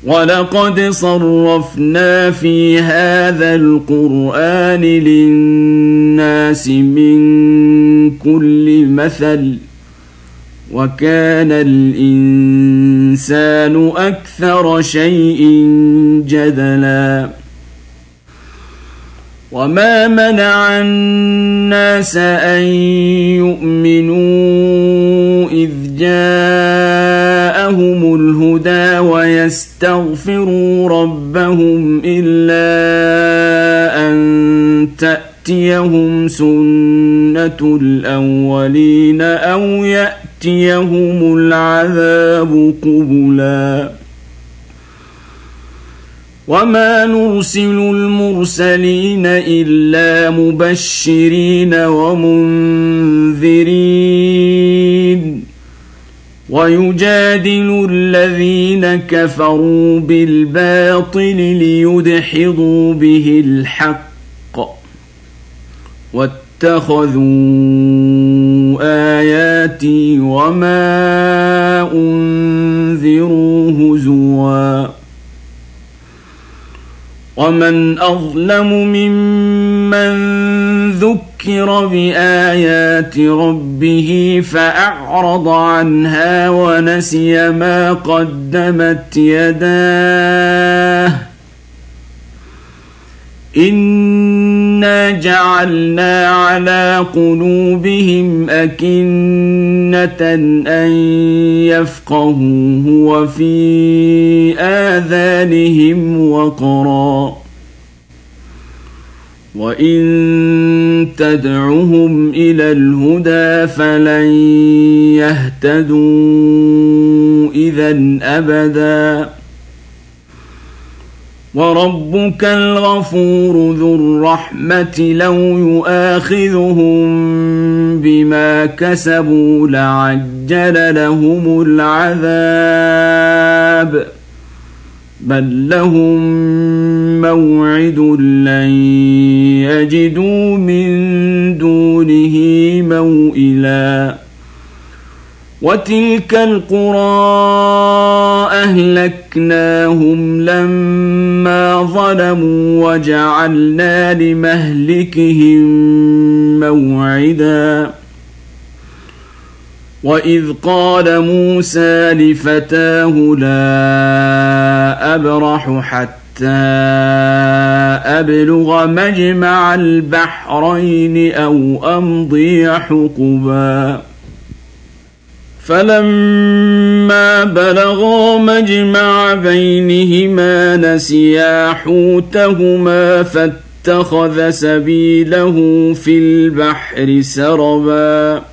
ولقد صرفنا في هذا القرآن للناس من كل مثل وكان الإنسان أكثر شيء جدلا وما منع الناس أن يؤمنوا إذ جاءهم الهدى ويستغفروا ربهم إلا أن تأتيهم سنة الأولين أو يأتيهم العذاب قبلا وما نرسل المرسلين إلا مبشرين ومنذرين ويجادل الذين كفروا بالباطل ليدحضوا به الحق واتخذوا آياتي وما أنذروا هزوا ومن أظلم ممن ذكر بآيات ربه فأعرض عنها ونسي ما قدمت يداه إنا جعلنا على قلوبهم أكنة أن يفقهوه وفي آذانهم وقرا وإن تدعهم إلى الهدى فلن يهتدوا إذن أبدا وربك الغفور ذو الرحمة لو يؤاخذهم بما كسبوا لعجل لهم العذاب بل لهم موعد لن يجدوا من دونه موئلا وتلك القرى أهلكناهم لما ظلموا وجعلنا لمهلكهم موعدا وإذ قال موسى لفتاه لا أبرح حتى أبلغ مجمع البحرين أو أمضي حقبا فلما بلغا مجمع بينهما نسيا حوتهما فاتخذ سبيله في البحر سربا